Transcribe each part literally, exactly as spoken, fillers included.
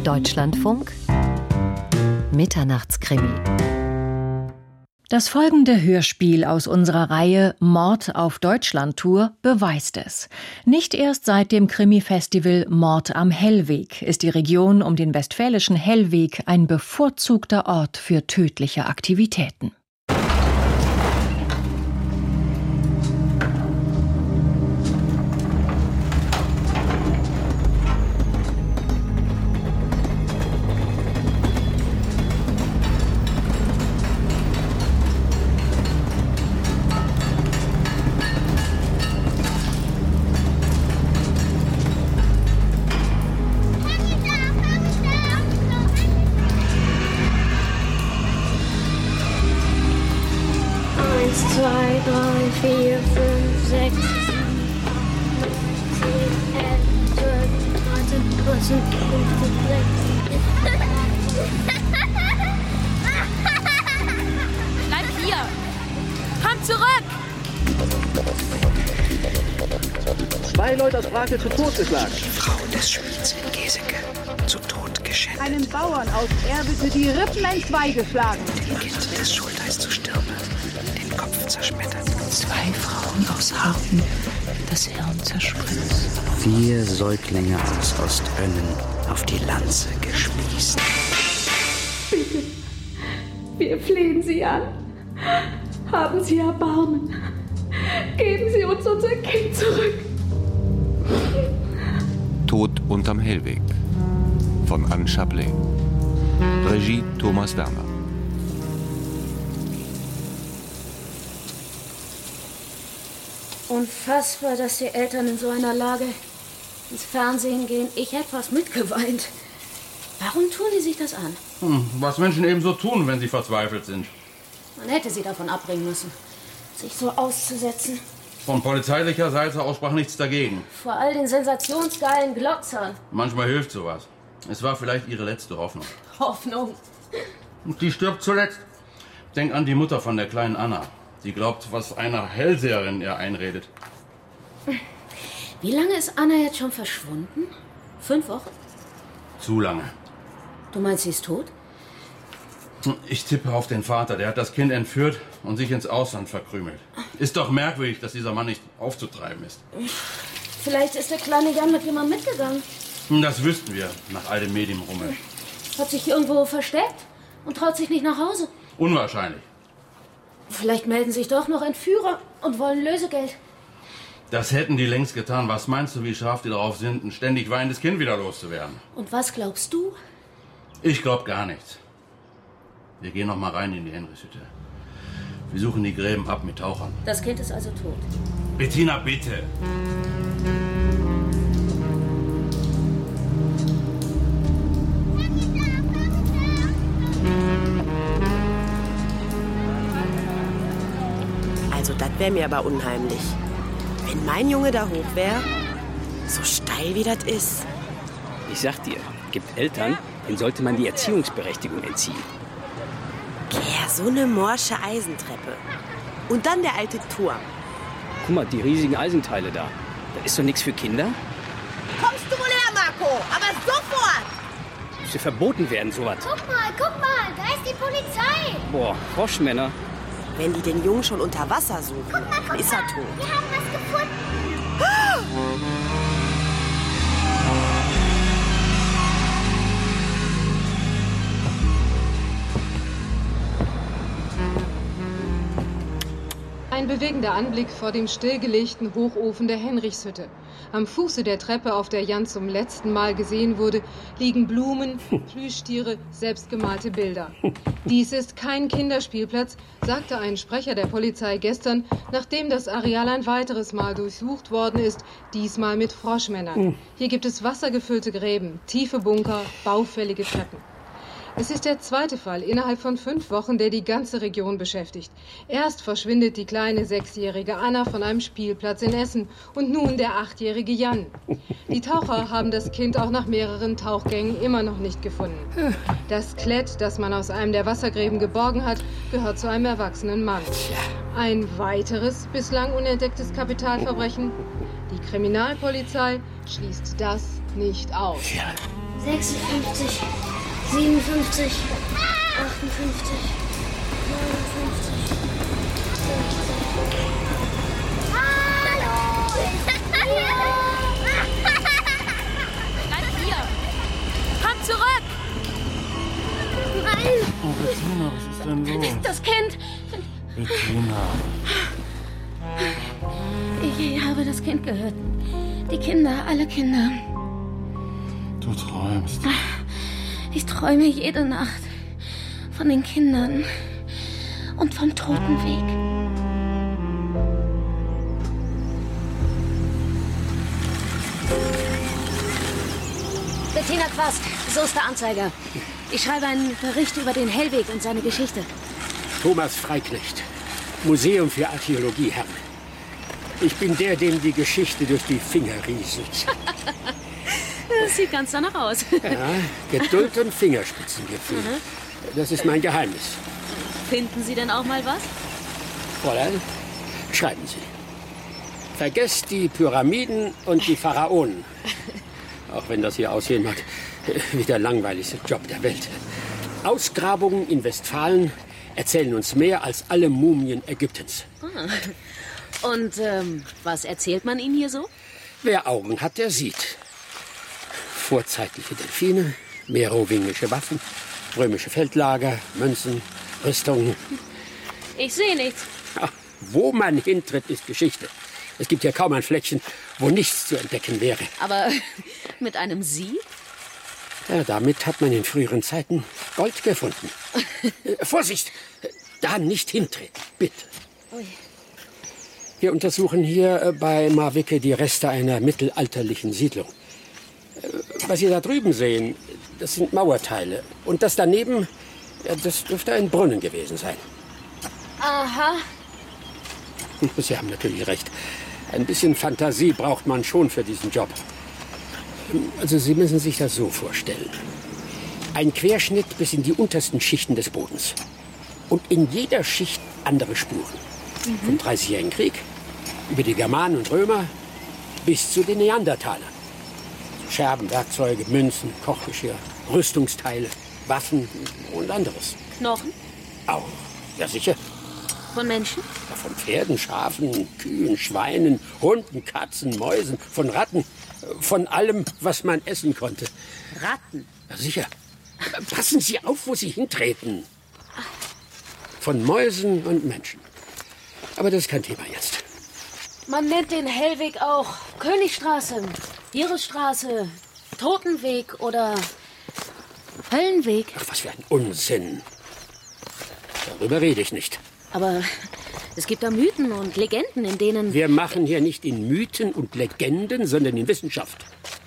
Deutschlandfunk Mitternachtskrimi. Das folgende Hörspiel aus unserer Reihe Mord auf Deutschlandtour beweist es. Nicht erst seit dem Krimi-Festival Mord am Hellweg ist die Region um den westfälischen Hellweg ein bevorzugter Ort für tödliche Aktivitäten. Bleib hier! Komm zurück! Zwei Leute aus Brakel zu Tod geschlagen. Die Frau des Schmieds in Geseke zu Tod geschändet. Einen Bauern aus Erbite die Rippen entzwei geschlagen. Ein Kind des Schultheiß zu Stirne, den Kopf zerschmettert. Zwei Frauen aus Harten, das Hirn zerspritzt. Vier Säuglinge aus Ostönnen auf die Lanze gespießt. Bitte, wir flehen Sie an. Haben Sie Erbarmen. Geben Sie uns unser Kind zurück. Tod unterm Hellweg von Anne Chapelet. Regie Thomas Werner. Unfassbar, dass die Eltern in so einer Lage ins Fernsehen gehen. Ich hätte fast mitgeweint. Warum tun die sich das an? Hm, was Menschen eben so tun, wenn sie verzweifelt sind. Man hätte sie davon abbringen müssen, sich so auszusetzen. Von polizeilicher Seite aus sprach nichts dagegen. Vor all den sensationsgeilen Glotzern. Manchmal hilft sowas. Es war vielleicht ihre letzte Hoffnung. Hoffnung. Und die stirbt zuletzt. Denk an die Mutter von der kleinen Anna. Die glaubt, was einer Hellseherin ihr einredet. Wie lange ist Anna jetzt schon verschwunden? Fünf Wochen? Zu lange. Du meinst, sie ist tot? Ich tippe auf den Vater. Der hat das Kind entführt und sich ins Ausland verkrümelt. Ist doch merkwürdig, dass dieser Mann nicht aufzutreiben ist. Vielleicht ist der kleine Jan mit jemandem mitgegangen. Das wüssten wir, nach all dem Medienrummel. Hat sich irgendwo versteckt und traut sich nicht nach Hause. Unwahrscheinlich. Vielleicht melden sich doch noch Entführer und wollen Lösegeld. Das hätten die längst getan. Was meinst du, wie scharf die darauf sind, ein ständig weinendes Kind wieder loszuwerden? Und was glaubst du? Ich glaub gar nichts. Wir gehen noch mal rein in die Henrichshütte. Wir suchen die Gräben ab mit Tauchern. Das Kind ist also tot. Bettina, bitte. Also, das wäre mir aber unheimlich. Wenn mein Junge da hoch wäre, so steil wie das ist. Ich sag dir, gibt Eltern, denen sollte man die Erziehungsberechtigung entziehen. Ja, so eine morsche Eisentreppe. Und dann der alte Turm. Guck mal, die riesigen Eisenteile da. Das ist doch nichts für Kinder. Kommst du wohl her, Marco? Aber sofort! Müsste verboten werden, sowas. Guck mal, guck mal, da ist die Polizei. Boah, Froschmänner. Wenn die den Jungen schon unter Wasser suchen, guck mal, guck ist er tot. Wir haben was gefunden. Ein bewegender Anblick vor dem stillgelegten Hochofen der Henrichshütte. Am Fuße der Treppe, auf der Jan zum letzten Mal gesehen wurde, liegen Blumen, Plüschtiere, selbstgemalte Bilder. Dies ist kein Kinderspielplatz, sagte ein Sprecher der Polizei gestern, nachdem das Areal ein weiteres Mal durchsucht worden ist, diesmal mit Froschmännern. Hier gibt es wassergefüllte Gräben, tiefe Bunker, baufällige Treppen. Es ist der zweite Fall innerhalb von fünf Wochen, der die ganze Region beschäftigt. Erst verschwindet die kleine sechsjährige Anna von einem Spielplatz in Essen und nun der achtjährige Jan. Die Taucher haben das Kind auch nach mehreren Tauchgängen immer noch nicht gefunden. Das Skelett, das man aus einem der Wassergräben geborgen hat, gehört zu einem erwachsenen Mann. Ein weiteres bislang unentdecktes Kapitalverbrechen? Die Kriminalpolizei schließt das nicht aus. sechsundfünfzig, siebenundfünfzig, achtundfünfzig, neunundfünfzig, Bleib hier! Komm zurück! Nein! Oh, Bettina, was ist denn los? Das Kind! Bettina. Ich habe das Kind gehört. Die Kinder, alle Kinder. Du träumst. Ich träume jede Nacht von den Kindern und vom Totenweg. Bettina Quast, so ist der Anzeiger. Ich schreibe einen Bericht über den Hellweg und seine Geschichte. Thomas Freiknecht, Museum für Archäologie, Herr. Ich bin der, dem die Geschichte durch die Finger rieselt. Das sieht ganz danach aus. Ja, Geduld und Fingerspitzengefühl. Mhm. Das ist mein Geheimnis. Finden Sie denn auch mal was? Fräulein, schreiben Sie. Vergesst die Pyramiden und die Pharaonen. Auch wenn das hier aussehen mag wie der langweiligste Job der Welt. Ausgrabungen in Westfalen erzählen uns mehr als alle Mumien Ägyptens. Ah. Und ähm, was erzählt man Ihnen hier so? Wer Augen hat, der sieht. Vorzeitliche Delfine, merowingische Waffen, römische Feldlager, Münzen, Rüstungen. Ich sehe nichts. Ach, wo man hintritt, ist Geschichte. Es gibt ja kaum ein Fleckchen, wo nichts zu entdecken wäre. Aber mit einem Sie? Ja, damit hat man in früheren Zeiten Gold gefunden. äh, Vorsicht! Da nicht hintreten, bitte. Ui. Wir untersuchen hier äh, bei Marwicke die Reste einer mittelalterlichen Siedlung. Äh, was Sie da drüben sehen, das sind Mauerteile. Und das daneben, ja, das dürfte ein Brunnen gewesen sein. Aha. Sie haben natürlich recht. Ein bisschen Fantasie braucht man schon für diesen Job. Also Sie müssen sich das so vorstellen. Ein Querschnitt bis in die untersten Schichten des Bodens. Und in jeder Schicht andere Spuren. Mhm. Vom Dreißigjährigen Krieg, über die Germanen und Römer, bis zu den Neandertalern. Scherben, Werkzeuge, Münzen, Kochgeschirr, Rüstungsteile, Waffen und anderes. Knochen? Auch, ja sicher. Von Menschen? Ja, von Pferden, Schafen, Kühen, Schweinen, Hunden, Katzen, Mäusen, von Ratten. Von allem, was man essen konnte. Ratten? Ja, sicher. Passen Sie auf, wo Sie hintreten. Von Mäusen und Menschen. Aber das ist kein Thema jetzt. Man nennt den Hellweg auch Königstraße, Irisstraße, Totenweg oder Höllenweg. Ach, was für ein Unsinn. Darüber rede ich nicht. Aber es gibt da Mythen und Legenden, in denen... Wir machen hier nicht in Mythen und Legenden, sondern in Wissenschaft.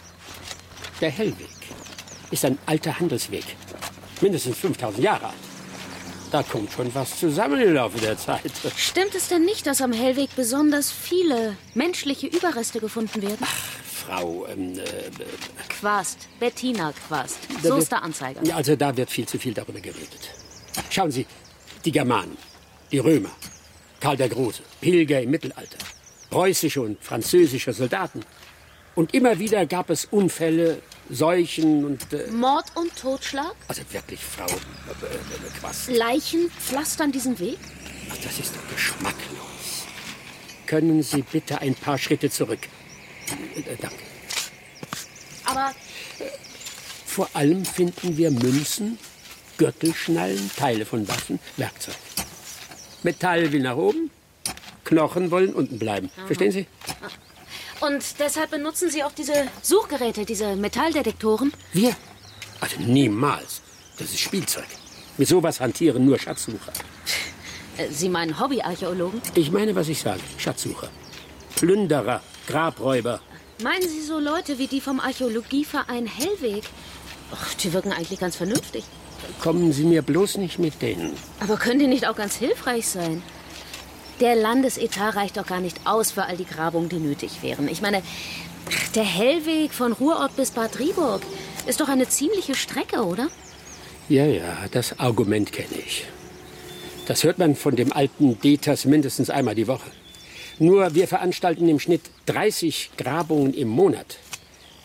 Der Hellweg ist ein alter Handelsweg. Mindestens fünftausend Jahre alt. Da kommt schon was zusammen im Laufe der Zeit. Stimmt es denn nicht, dass am Hellweg besonders viele menschliche Überreste gefunden werden? Ach, Frau... Ähm, äh, Quast, Bettina Quast. So ist der Anzeiger. Ja, also da wird viel zu viel darüber geredet. Schauen Sie, die Germanen, die Römer, Karl der Große, Pilger im Mittelalter, preußische und französische Soldaten. Und immer wieder gab es Unfälle, Seuchen und... Äh Mord und Totschlag? Also wirklich, Frau äh, äh, Quast. Leichen pflastern diesen Weg? Ach, das ist doch geschmacklos. Können Sie bitte ein paar Schritte zurück? Äh, danke. Aber... Äh, vor allem finden wir Münzen, Gürtelschnallen, Teile von Waffen, Werkzeug. Metall will nach oben, Knochen wollen unten bleiben. Aha. Verstehen Sie? Und deshalb benutzen Sie auch diese Suchgeräte, diese Metalldetektoren? Wir? Also niemals. Das ist Spielzeug. Mit sowas hantieren nur Schatzsucher. Sie meinen Hobbyarchäologen? Ich meine, was ich sage. Schatzsucher. Plünderer, Grabräuber. Meinen Sie so Leute wie die vom Archäologieverein Hellweg? Ach, die wirken eigentlich ganz vernünftig. Kommen Sie mir bloß nicht mit denen. Aber können die nicht auch ganz hilfreich sein? Der Landesetat reicht doch gar nicht aus für all die Grabungen, die nötig wären. Ich meine, der Hellweg von Ruhrort bis Bad Driburg ist doch eine ziemliche Strecke, oder? Ja, ja, das Argument kenne ich. Das hört man von dem alten Deters mindestens einmal die Woche. Nur wir veranstalten im Schnitt dreißig Grabungen im Monat.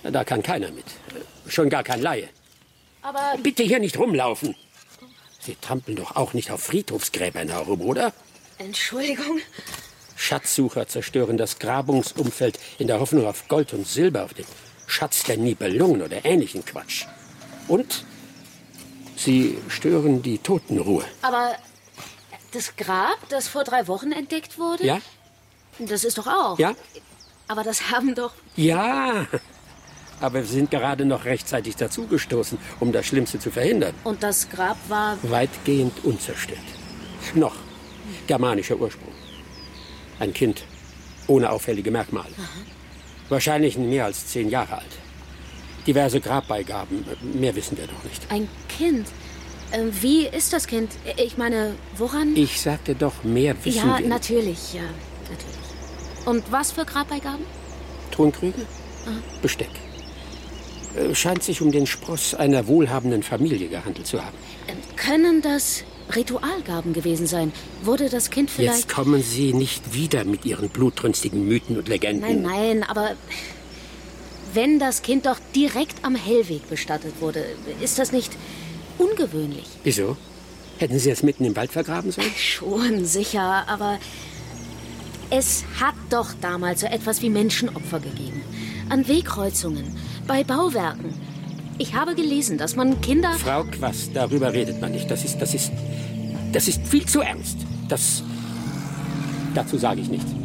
Da kann keiner mit. Schon gar kein Laie. Aber... Bitte hier nicht rumlaufen. Sie trampeln doch auch nicht auf Friedhofsgräbern herum, oder? Entschuldigung. Schatzsucher zerstören das Grabungsumfeld in der Hoffnung auf Gold und Silber, auf den Schatz der Nibelungen oder ähnlichen Quatsch. Und sie stören die Totenruhe. Aber das Grab, das vor drei Wochen entdeckt wurde? Ja? Das ist doch auch. Ja? Aber das haben doch... Ja, aber wir sind gerade noch rechtzeitig dazugestoßen, um das Schlimmste zu verhindern. Und das Grab war... Weitgehend unzerstört. Noch germanischer Ursprung. Ein Kind ohne auffällige Merkmale. Aha. Wahrscheinlich mehr als zehn Jahre alt. Diverse Grabbeigaben, mehr wissen wir noch nicht. Ein Kind? Äh, wie ist das Kind? Ich meine, woran? Ich sagte doch, mehr wissen ja, wir nicht. Natürlich, ja, natürlich. Und was für Grabbeigaben? Tonkrüge? Aha. Besteck. Äh, scheint sich um den Spross einer wohlhabenden Familie gehandelt zu haben. Äh, können das Ritualgaben gewesen sein? Wurde das Kind vielleicht... Jetzt kommen Sie nicht wieder mit Ihren blutrünstigen Mythen und Legenden. Nein, nein, aber wenn das Kind doch direkt am Hellweg bestattet wurde, ist das nicht ungewöhnlich? Wieso? Hätten Sie es mitten im Wald vergraben sollen? Schon, sicher, aber es hat doch damals so etwas wie Menschenopfer gegeben. An Wegkreuzungen, bei Bauwerken. Ich habe gelesen, dass man Kinder... Frau Quast, darüber redet man nicht. Das ist, das ist, das ist viel zu ernst. Das, dazu sage ich nichts.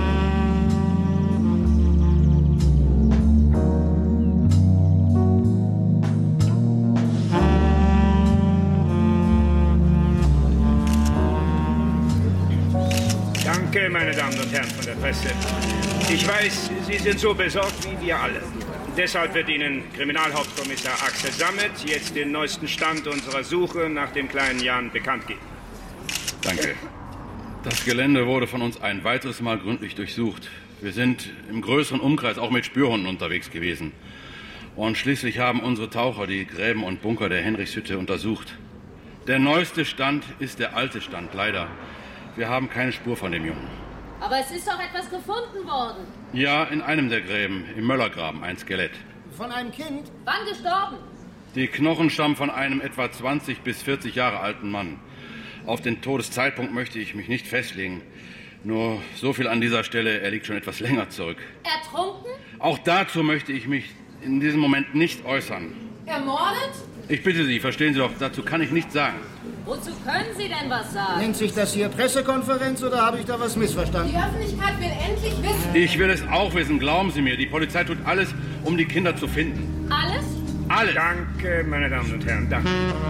Danke, meine Damen und Herren von der Presse. Ich weiß, Sie sind so besorgt wie wir alle. Deshalb wird Ihnen Kriminalhauptkommissar Axel Sammet jetzt den neuesten Stand unserer Suche nach dem kleinen Jan bekannt geben. Danke. Das Gelände wurde von uns ein weiteres Mal gründlich durchsucht. Wir sind im größeren Umkreis auch mit Spürhunden unterwegs gewesen. Und schließlich haben unsere Taucher die Gräben und Bunker der Henrichshütte untersucht. Der neueste Stand ist der alte Stand, leider. Wir haben keine Spur von dem Jungen. Aber es ist doch etwas gefunden worden. Ja, in einem der Gräben, im Möllergraben, ein Skelett. Von einem Kind? Wann gestorben? Die Knochen stammen von einem etwa zwanzig bis vierzig Jahre alten Mann. Auf den Todeszeitpunkt möchte ich mich nicht festlegen. Nur so viel an dieser Stelle, er liegt schon etwas länger zurück. Ertrunken? Auch dazu möchte ich mich in diesem Moment nicht äußern. Ermordet? Ich bitte Sie, verstehen Sie doch, dazu kann ich nichts sagen. Wozu können Sie denn was sagen? Nennt sich das hier Pressekonferenz oder habe ich da was missverstanden? Die Öffentlichkeit will endlich wissen. Ich will es auch wissen, glauben Sie mir. Die Polizei tut alles, um die Kinder zu finden. Alles? Alles. Danke, meine Damen und Herren, danke.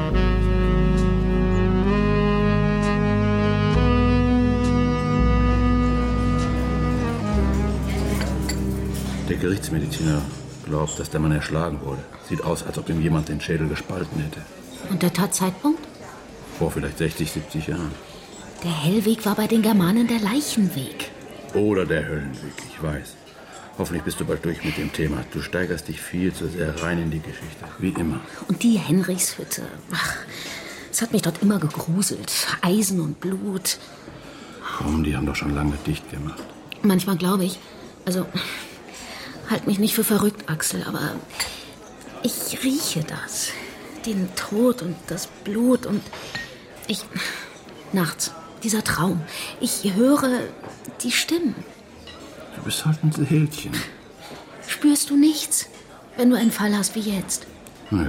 Der Gerichtsmediziner glaubt, dass der Mann erschlagen wurde. Sieht aus, als ob ihm jemand den Schädel gespalten hätte. Und der Tatzeitpunkt? Vor vielleicht sechzig, siebzig Jahren. Der Hellweg war bei den Germanen der Leichenweg. Oder der Höllenweg, ich weiß. Hoffentlich bist du bald durch mit dem Thema. Du steigerst dich viel zu sehr rein in die Geschichte, wie immer. Und die Henrichshütte. Ach, es hat mich dort immer gegruselt. Eisen und Blut. Komm, die haben doch schon lange dicht gemacht. Manchmal glaube ich, also... Halt mich nicht für verrückt, Axel, aber ich rieche das. Den Tod und das Blut und ich... Nachts, dieser Traum. Ich höre die Stimmen. Du bist halt ein Seelchen. Spürst du nichts, wenn du einen Fall hast wie jetzt? Nö.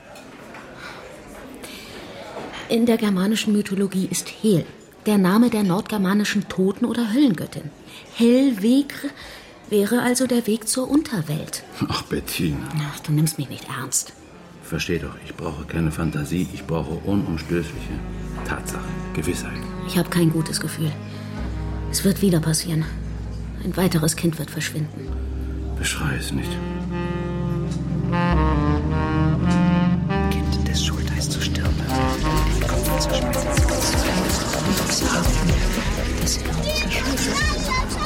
In der germanischen Mythologie ist Hel der Name der nordgermanischen Toten- oder Höllengöttin. Hellweg wäre also der Weg zur Unterwelt. Ach, Bettina. Ach, du nimmst mich nicht ernst. Versteh doch, ich brauche keine Fantasie, ich brauche unumstößliche Tatsache, Gewissheit. Ich habe kein gutes Gefühl. Es wird wieder passieren. Ein weiteres Kind wird verschwinden. Beschrei es nicht. Kind des Schultheiß zu stirben, den Kopf zerschmettern, das Haar, das Hirn zerschmettern.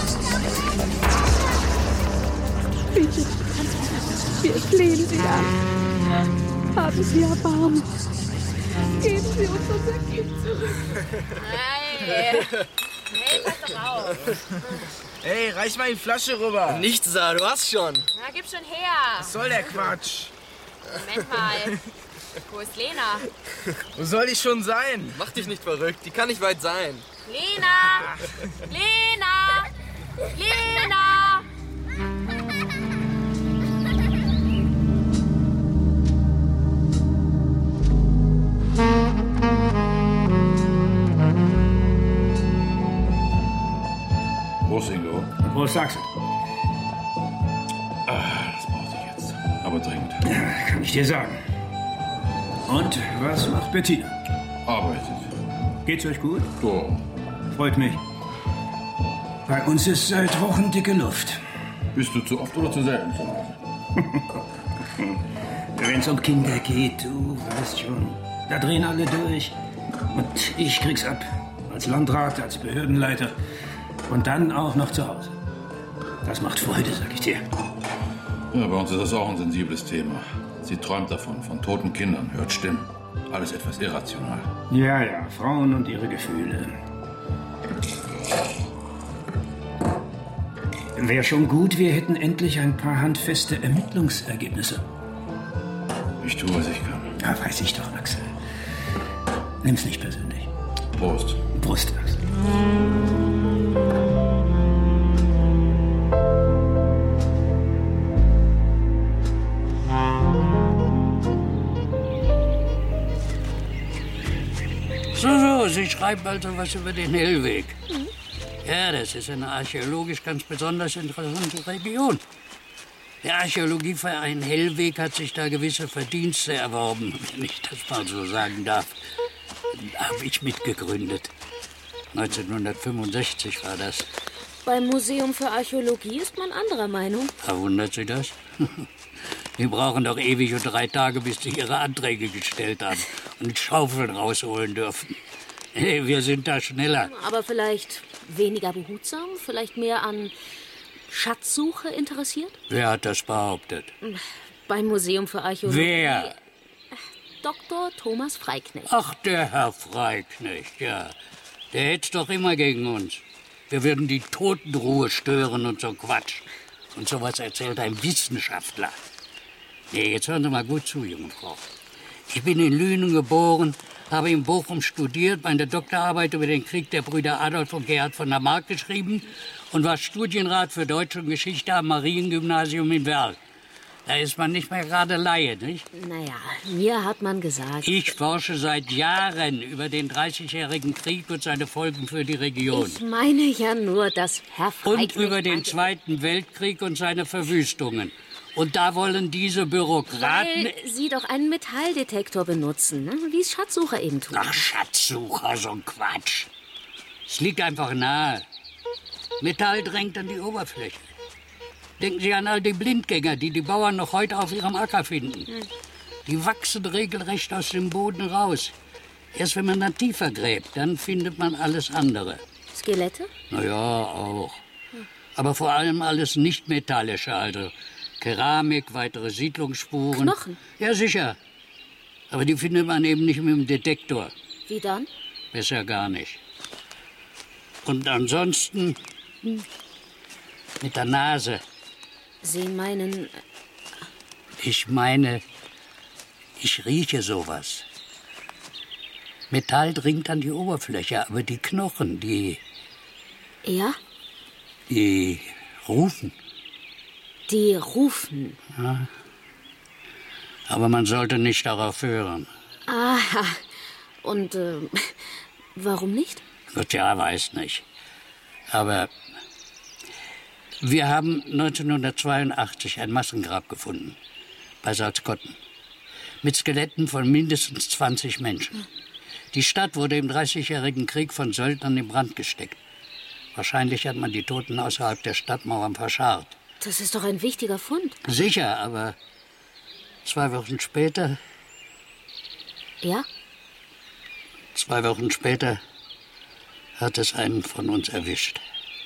Bitte, wir flehen Sie an. Haben Sie Erbarmen. Geben Sie uns unser Kind zurück. Nein. Hey, pass doch auf. Hey, reich mal die Flasche rüber. Nichts da, du hast schon. Na, gib schon her. Was soll der Quatsch? Moment mal. Wo ist Lena? Wo soll die schon sein? Mach dich nicht verrückt, die kann nicht weit sein. Lena! Lena! Lena! Prost, Ingo. Prost, Axel. Ah, das brauchte ich jetzt. Aber dringend. Ja, kann ich dir sagen. Und was macht Bettina? Arbeitet. Geht's euch gut? So. Freut mich. Bei uns ist seit Wochen dicke Luft. Bist du zu oft oder zu selten zu Hause? Wenn es um Kinder geht, du weißt schon. Da drehen alle durch. Und ich krieg's ab. Als Landrat, als Behördenleiter. Und dann auch noch zu Hause. Das macht Freude, sag ich dir. Ja, bei uns ist das auch ein sensibles Thema. Sie träumt davon, von toten Kindern, hört Stimmen. Alles etwas irrational. Ja, ja, Frauen und ihre Gefühle. Wäre schon gut, wir hätten endlich ein paar handfeste Ermittlungsergebnisse. Ich tue, was ich kann. Ja, weiß ich doch, Axel. Nimm's nicht persönlich. Prost. Prost, Axel. So, so, Sie schreiben also was über den Hellweg. Mhm. Ja, das ist eine archäologisch ganz besonders interessante Region. Der Archäologieverein Hellweg hat sich da gewisse Verdienste erworben, wenn ich das mal so sagen darf. Habe ich mitgegründet. neunzehnhundertfünfundsechzig war das. Beim Museum für Archäologie ist man anderer Meinung. Verwundert Sie das? Die brauchen doch ewig und drei Tage, bis sie ihre Anträge gestellt haben und Schaufeln rausholen dürfen. Hey, wir sind da schneller. Aber vielleicht weniger behutsam, vielleicht mehr an Schatzsuche interessiert? Wer hat das behauptet? Beim Museum für Archäologie. Wer? Doktor Thomas Freiknecht. Ach, der Herr Freiknecht, ja. Der hätt's doch immer gegen uns. Wir würden die Totenruhe stören und so Quatsch. Und sowas erzählt ein Wissenschaftler. Nee, jetzt hören Sie mal gut zu, junge Frau. Ich bin in Lünen geboren, habe in Bochum studiert, meine Doktorarbeit über den Krieg der Brüder Adolf und Gerhard von der Mark geschrieben und war Studienrat für Deutsche und Geschichte am Mariengymnasium in Werl. Da ist man nicht mehr gerade Laie, nicht? Naja, mir hat man gesagt... Ich forsche seit Jahren über den dreißigjährigen Krieg und seine Folgen für die Region. Ich meine ja nur, dass Herr Freiknecht... Und über den Zweiten Weltkrieg und seine Verwüstungen. Und da wollen diese Bürokraten... Weil Sie doch einen Metalldetektor benutzen, ne? Wie es Schatzsucher eben tun. Ach, Schatzsucher, so ein Quatsch. Es liegt einfach nahe. Metall drängt an die Oberfläche. Denken Sie an all die Blindgänger, die die Bauern noch heute auf ihrem Acker finden. Hm. Die wachsen regelrecht aus dem Boden raus. Erst wenn man dann tiefer gräbt, dann findet man alles andere. Skelette? Na ja, auch. Hm. Aber vor allem alles nicht-metallische, also Keramik, weitere Siedlungsspuren. Knochen? Ja, sicher. Aber die findet man eben nicht mit dem Detektor. Wie dann? Besser gar nicht. Und ansonsten hm, mit der Nase. Sie meinen... Ich meine, ich rieche sowas. Metall dringt an die Oberfläche, aber die Knochen, die... Ja? Die rufen. Die rufen? Ja. Aber man sollte nicht darauf hören. Aha. Und äh, warum nicht? Gott, ja, weiß nicht. Aber... Wir haben neunzehnhundertzweiundachtzig ein Massengrab gefunden, bei Salzkotten, mit Skeletten von mindestens zwanzig Menschen. Die Stadt wurde im dreißigjährigen Krieg von Söldnern in Brand gesteckt. Wahrscheinlich hat man die Toten außerhalb der Stadtmauern verscharrt. Das ist doch ein wichtiger Fund. Sicher, aber zwei Wochen später... Ja? Zwei Wochen später hat es einen von uns erwischt.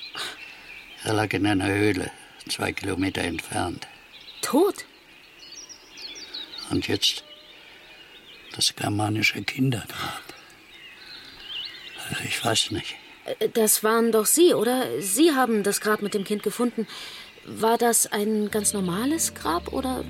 Er lag in einer Höhle, zwei Kilometer entfernt. Tot? Und jetzt das germanische Kindergrab. Also ich weiß nicht. Das waren doch Sie, oder? Sie haben das Grab mit dem Kind gefunden. War das ein ganz normales Grab, oder...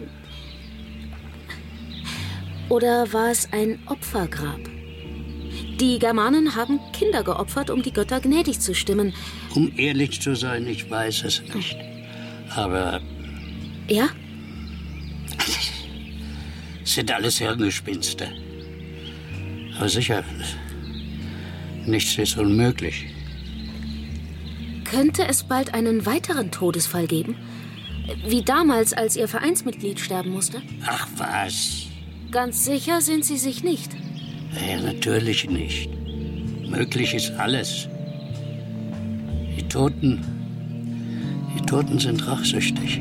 Oder war es ein Opfergrab? Die Germanen haben Kinder geopfert, um die Götter gnädig zu stimmen. Um ehrlich zu sein, ich weiß es nicht. Aber... Ja? Es sind alles Hirngespinste. Aber sicher, nichts ist unmöglich. Könnte es bald einen weiteren Todesfall geben? Wie damals, als Ihr Vereinsmitglied sterben musste? Ach was. Ganz sicher sind Sie sich nicht. Ja, natürlich nicht. Möglich ist alles. Die Toten, die Toten sind rachsüchtig.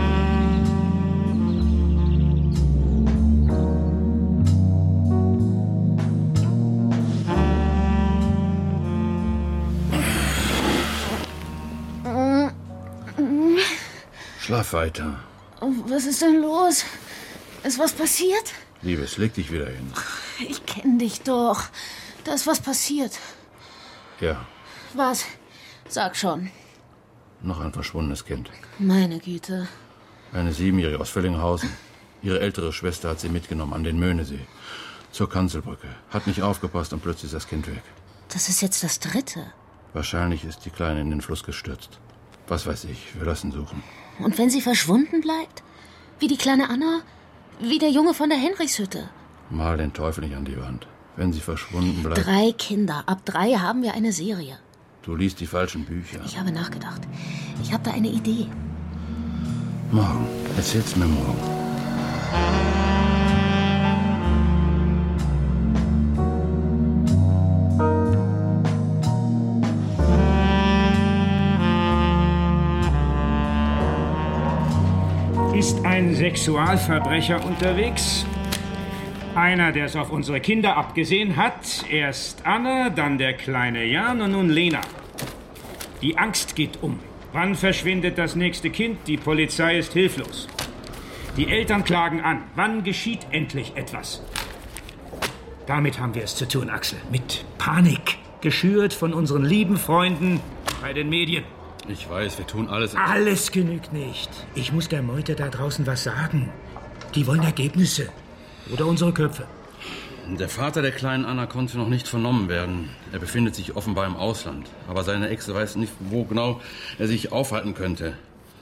Schlaf weiter. Was ist denn los? Ist was passiert? Liebes, leg dich wieder hin. Ich kenne dich doch. Da ist was passiert. Ja, Was? Sag schon. noch ein verschwundenes Kind. Meine Güte. Eine Siebenjährige aus Völlinghausen. Ihre ältere Schwester hat sie mitgenommen an den Möhnesee. Zur Kanzelbrücke. Hat nicht aufgepasst und plötzlich ist das Kind weg. Das ist jetzt das dritte. Wahrscheinlich ist die Kleine in den Fluss gestürzt. Was weiß ich, wir lassen suchen. Und wenn sie verschwunden bleibt? Wie die kleine Anna? Wie der Junge von der Henrichshütte? Mal den Teufel nicht an die Wand. Wenn sie verschwunden bleibt... Drei Kinder. Ab drei haben wir eine Serie. Du liest die falschen Bücher. Ich habe nachgedacht. Ich habe da eine Idee. Morgen. Erzähl's mir morgen. Ist ein Sexualverbrecher unterwegs? Einer, der es auf unsere Kinder abgesehen hat. Erst Anna, dann der kleine Jan und nun Lena. Die Angst geht um. Wann verschwindet das nächste Kind? Die Polizei ist hilflos. Die Eltern klagen an. Wann geschieht endlich etwas? Damit haben wir es zu tun, Axel. Mit Panik. Geschürt von unseren lieben Freunden bei den Medien. Ich weiß, wir tun alles... Alles genügt nicht. Ich muss der Meute da draußen was sagen. Die wollen Ergebnisse. Oder unsere Köpfe. Der Vater der kleinen Anna konnte noch nicht vernommen werden. Er befindet sich offenbar im Ausland. Aber seine Ex weiß nicht, wo genau er sich aufhalten könnte.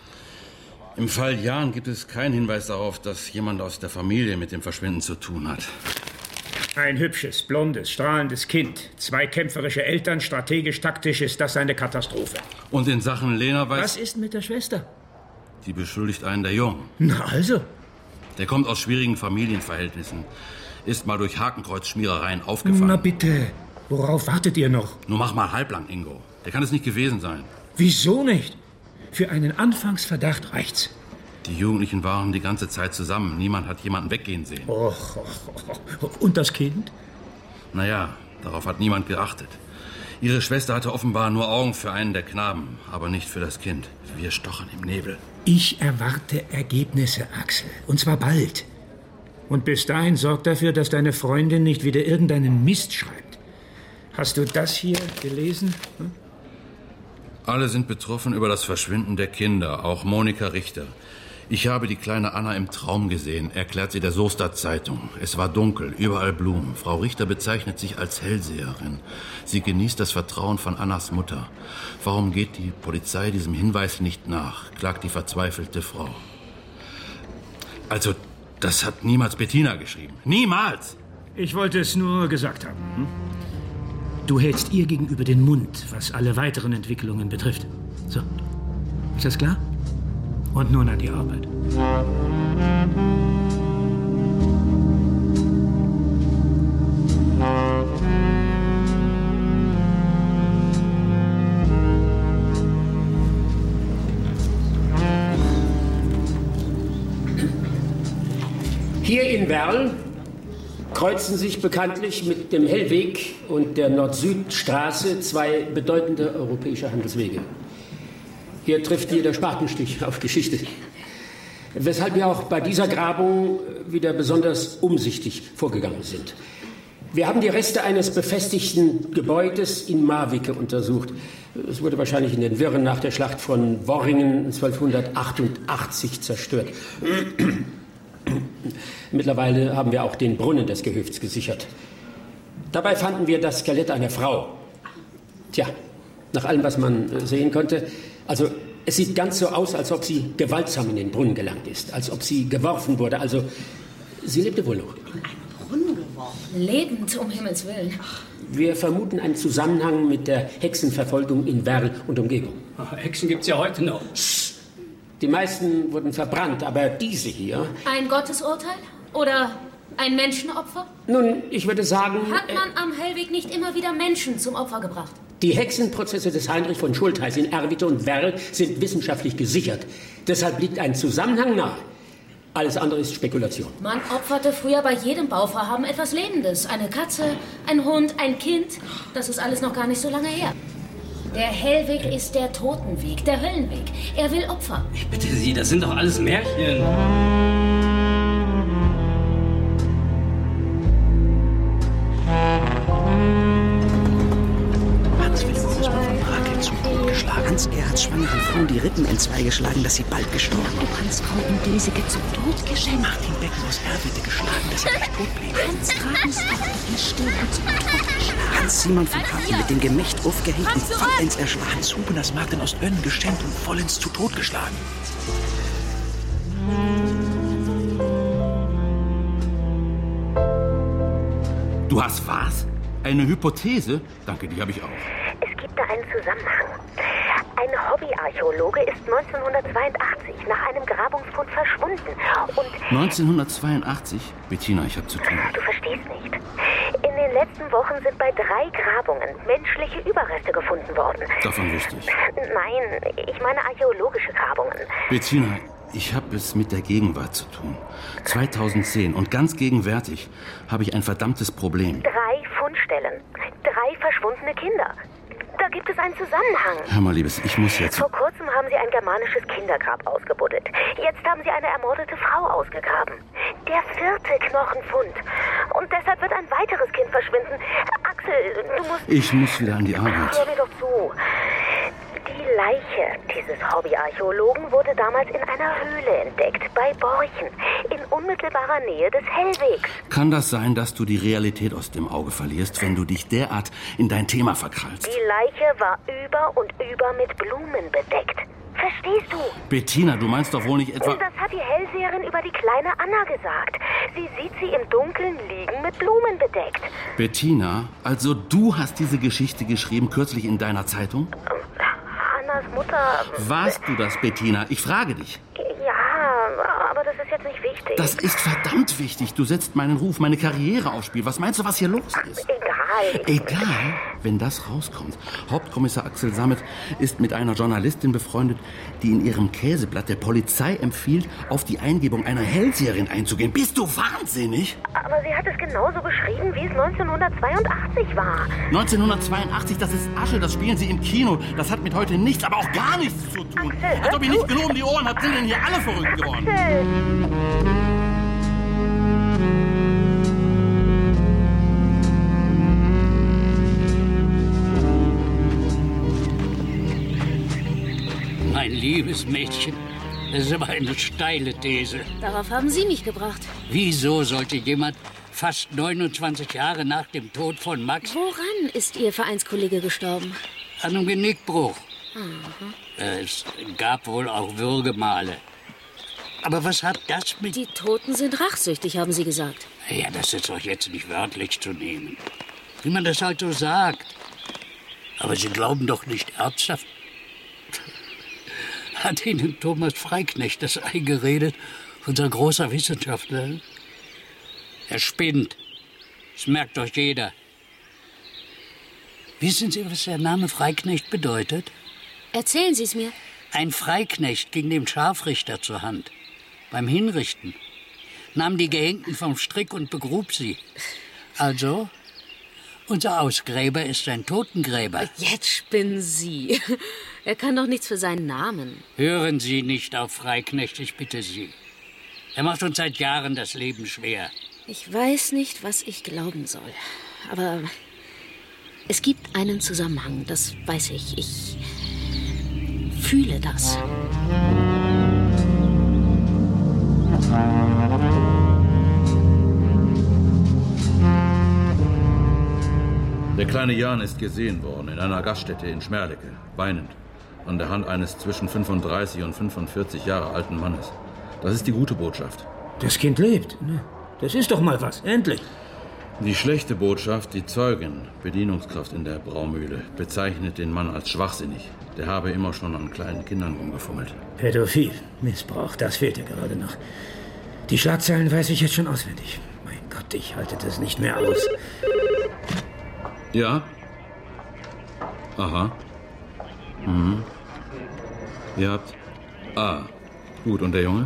Im Fall Jan gibt es keinen Hinweis darauf, dass jemand aus der Familie mit dem Verschwinden zu tun hat. Ein hübsches, blondes, strahlendes Kind. Zwei kämpferische Eltern. Strategisch-taktisch ist das eine Katastrophe. Und in Sachen Lena weiß... Was ist mit der Schwester? Die beschuldigt einen der Jungen. Na also? Der kommt aus schwierigen Familienverhältnissen. Ist mal durch Hakenkreuzschmierereien aufgefallen. Na bitte, worauf wartet ihr noch? Nur mach mal halblang, Ingo. Der kann es nicht gewesen sein. Wieso nicht? Für einen Anfangsverdacht reicht's. Die Jugendlichen waren die ganze Zeit zusammen. Niemand hat jemanden weggehen sehen. Och, och, och. Und das Kind? Naja, darauf hat niemand geachtet. Ihre Schwester hatte offenbar nur Augen für einen der Knaben, aber nicht für das Kind. Wir stochern im Nebel. Ich erwarte Ergebnisse, Axel. Und zwar bald. Und bis dahin sorg dafür, dass deine Freundin nicht wieder irgendeinen Mist schreibt. Hast du das hier gelesen? Hm? Alle sind betroffen über das Verschwinden der Kinder, auch Monika Richter. Ich habe die kleine Anna im Traum gesehen, erklärt sie der Soester Zeitung. Es war dunkel, überall Blumen. Frau Richter bezeichnet sich als Hellseherin. Sie genießt das Vertrauen von Annas Mutter. Warum geht die Polizei diesem Hinweis nicht nach, klagt die verzweifelte Frau. Also, das hat niemals Bettina geschrieben. Niemals! Ich wollte es nur gesagt haben. Hm? Du hältst ihr gegenüber den Mund, was alle weiteren Entwicklungen betrifft. So, ist das klar? Und nun an die Arbeit. Hier in Werl kreuzen sich bekanntlich mit dem Hellweg und der Nord-Süd-Straße zwei bedeutende europäische Handelswege. Hier trifft jeder Spatenstich auf Geschichte. Weshalb wir auch bei dieser Grabung wieder besonders umsichtig vorgegangen sind. Wir haben die Reste eines befestigten Gebäudes in Marwicke untersucht. Es wurde wahrscheinlich in den Wirren nach der Schlacht von Worringen zwölfhundertachtundachtzig zerstört. Mittlerweile haben wir auch den Brunnen des Gehöfts gesichert. Dabei fanden wir das Skelett einer Frau. Tja, nach allem, was man sehen konnte, also es sieht ganz so aus, als ob sie gewaltsam in den Brunnen gelangt ist, als ob sie geworfen wurde. Also sie lebte wohl noch. Brunnen geworfen? Lebend, um Himmels Willen. Wir vermuten einen Zusammenhang mit der Hexenverfolgung in Werl und Umgebung. Ach, Hexen gibt's ja heute noch. Die meisten wurden verbrannt, aber diese hier... Ein Gottesurteil? Oder ein Menschenopfer? Nun, ich würde sagen... Hat man am Hellweg nicht immer wieder Menschen zum Opfer gebracht? Die Hexenprozesse des Heinrich von Schultheiß in Erwitte und Werl sind wissenschaftlich gesichert. Deshalb liegt ein Zusammenhang nahe. Alles andere ist Spekulation. Man opferte früher bei jedem Bauvorhaben etwas Lebendes. Eine Katze, ein Hund, ein Kind. Das ist alles noch gar nicht so lange her. Der Hellweg ist der Totenweg, der Höllenweg. Er will Opfer. Ich bitte Sie, das sind doch alles Märchen. Hans Wilhelm Hausmann von Brakel zum Tod geschlagen. Hans-Gerhards schwangeren Frau die Rippen entzwei geschlagen, dass sie bald gestorben ist. Hans Frau Indeseke zum Tod geschenkt. Martin Becken aus Erwitte geschlagen, dass er nicht tot blieb. Hans Ravensdochter in Stilpe zum Tod geschlagen. Hans Simon von Karten mit dem Gemächt aufgehängt und vollends erschlagen. Hans Hubenas Martin aus Önnen geschenkt und vollends zu Tod geschlagen. Du hast was? Eine Hypothese? Danke, die habe ich auch. Es gibt da einen Zusammenhang. Ein Hobbyarchäologe ist neunzehnhundertzweiundachtzig nach einem Grabungsfund verschwunden und... neunzehnhundertzweiundachtzig? Bettina, ich habe zu tun. Du verstehst nicht. In den letzten Wochen sind bei drei Grabungen menschliche Überreste gefunden worden. Davon wusste ich. Nein, ich meine archäologische Grabungen. Bettina, ich habe es mit der Gegenwart zu tun. zweitausendzehn und ganz gegenwärtig habe ich ein verdammtes Problem. Drei Fundstellen, drei verschwundene Kinder. Da gibt es einen Zusammenhang. Hör mal, Liebes, ich muss jetzt... Vor kurzem haben sie ein germanisches Kindergrab ausgebuddelt. Jetzt haben sie eine ermordete Frau ausgegraben. Der vierte Knochenfund. Und deshalb wird ein weiteres Kind verschwinden. Axel, du musst... Ich muss wieder an die Arbeit. Hör mir doch zu. Die Leiche dieses Hobbyarchäologen wurde damals in einer Höhle entdeckt, bei Borchen, in unmittelbarer Nähe des Hellwegs. Kann das sein, dass du die Realität aus dem Auge verlierst, wenn du dich derart in dein Thema verkrallst? Die Leiche war über und über mit Blumen bedeckt. Verstehst du? Bettina, du meinst doch wohl nicht etwa... Das hat die Hellseherin über die kleine Anna gesagt. Sie sieht sie im Dunkeln liegen, mit Blumen bedeckt. Bettina, also du hast diese Geschichte geschrieben, kürzlich in deiner Zeitung? Annas Mutter... Warst du das, Bettina? Ich frage dich. Ja, aber das ist jetzt nicht wichtig. Das ist verdammt wichtig. Du setzt meinen Ruf, meine Karriere aufs Spiel. Was meinst du, was hier los ist? Egal. Egal, wenn das rauskommt. Hauptkommissar Axel Sammet ist mit einer Journalistin befreundet, die in ihrem Käseblatt der Polizei empfiehlt, auf die Eingebung einer Hellseherin einzugehen. Bist du wahnsinnig? Aber sie hat es genauso beschrieben, wie es neunzehnhundertzweiundachtzig war. neunzehnhundertzweiundachtzig, das ist Asche, das spielen sie im Kino. Das hat mit heute nichts, aber auch gar nichts zu tun. Axel, als ob ihr nicht genug um die Ohren habt, sind denn hier alle verrückt geworden. Axel. Mein liebes Mädchen, das ist aber eine steile These. Darauf haben Sie mich gebracht. Wieso sollte jemand fast neunundzwanzig Jahre nach dem Tod von Max... Woran ist Ihr Vereinskollege gestorben? An einem Genickbruch. Mhm. Es gab wohl auch Würgemale. Aber was hat das mit... Die Toten sind rachsüchtig, haben Sie gesagt. Ja, das ist doch jetzt nicht wörtlich zu nehmen. Wie man das halt so sagt. Aber Sie glauben doch nicht ernsthaft... Hat Ihnen Thomas Freiknecht das eingeredet, unser großer Wissenschaftler? Er spinnt. Das merkt doch jeder. Wissen Sie, was der Name Freiknecht bedeutet? Erzählen Sie es mir. Ein Freiknecht ging dem Scharfrichter zur Hand. Beim Hinrichten. Nahm die Gehängten vom Strick und begrub sie. Also, unser Ausgräber ist ein Totengräber. Jetzt spinnen Sie. Er kann doch nichts für seinen Namen. Hören Sie nicht auf Freiknecht, ich bitte Sie. Er macht uns seit Jahren das Leben schwer. Ich weiß nicht, was ich glauben soll. Aber es gibt einen Zusammenhang, das weiß ich. Ich fühle das. Der kleine Jan ist gesehen worden in einer Gaststätte in Schmerlecke, weinend, an der Hand eines zwischen fünfunddreißig und fünfundvierzig Jahre alten Mannes. Das ist die gute Botschaft. Das Kind lebt. Ne? Das ist doch mal was, endlich. Die schlechte Botschaft, die Zeugin, Bedienungskraft in der Braumühle, bezeichnet den Mann als schwachsinnig. Der habe immer schon an kleinen Kindern rumgefummelt. Pädophil, Missbrauch, das fehlt ja gerade noch. Die Schlagzeilen weiß ich jetzt schon auswendig. Mein Gott, ich halte das nicht mehr aus. Ja? Aha. Mhm. Ihr habt... Ah, gut. Und der Junge?